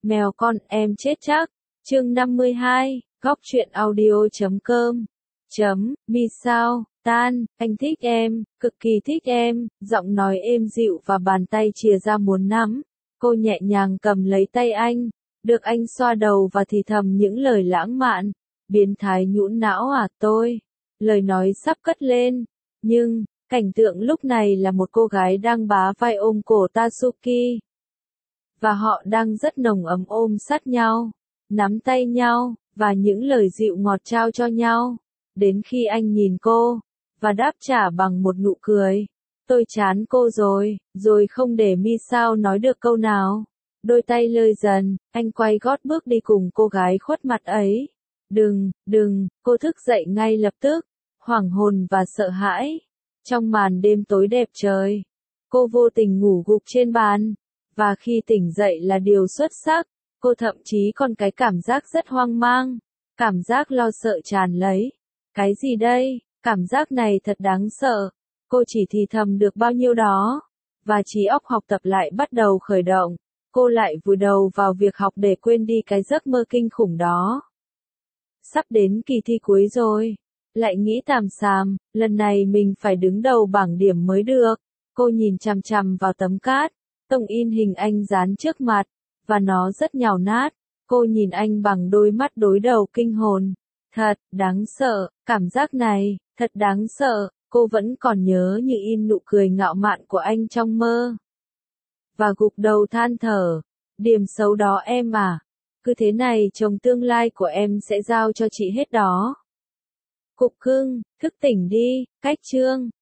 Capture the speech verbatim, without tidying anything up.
Mèo con em chết chắc. Chương năm mươi hai, góc truyện audio chấm com. Chấm, mi sao, tan, anh thích em, cực kỳ thích em, giọng nói êm dịu và bàn tay chìa ra muốn nắm. Cô nhẹ nhàng cầm lấy tay anh, được anh xoa đầu và thì thầm những lời lãng mạn. Biến thái nhũn não à tôi? Lời nói sắp cất lên, nhưng, cảnh tượng lúc này là một cô gái đang bá vai ôm cổ Tatsuki. Và họ đang rất nồng ấm ôm sát nhau, nắm tay nhau, và những lời dịu ngọt trao cho nhau. Đến khi anh nhìn cô, và đáp trả bằng một nụ cười. Tôi chán cô rồi, rồi không để mi sao nói được câu nào. Đôi tay lơi dần, anh quay gót bước đi cùng cô gái khuất mặt ấy. Đừng, đừng, cô thức dậy ngay lập tức, hoảng hồn và sợ hãi. Trong màn đêm tối đẹp trời, cô vô tình ngủ gục trên bàn. Và khi tỉnh dậy là điều xuất sắc, cô thậm chí còn cái cảm giác rất hoang mang. Cảm giác lo sợ tràn lấy. Cái gì đây? Cảm giác này thật đáng sợ. Cô chỉ thì thầm được bao nhiêu đó. Và trí óc học tập lại bắt đầu khởi động. Cô lại vùi đầu vào việc học để quên đi cái giấc mơ kinh khủng đó. Sắp đến kỳ thi cuối rồi. Lại nghĩ tàm xàm, lần này mình phải đứng đầu bảng điểm mới được. Cô nhìn chằm chằm vào tấm cát. Tông in hình anh dán trước mặt. Và nó rất nhàu nát. Cô nhìn anh bằng đôi mắt đối đầu kinh hồn. Thật, đáng sợ, cảm giác này, thật đáng sợ. Cô vẫn còn nhớ như in nụ cười ngạo mạn của anh trong mơ. Và gục đầu than thở. Điểm xấu đó em à. Cứ thế này chồng tương lai của em sẽ giao cho chị hết đó. Cục cưng, thức tỉnh đi, cách chương.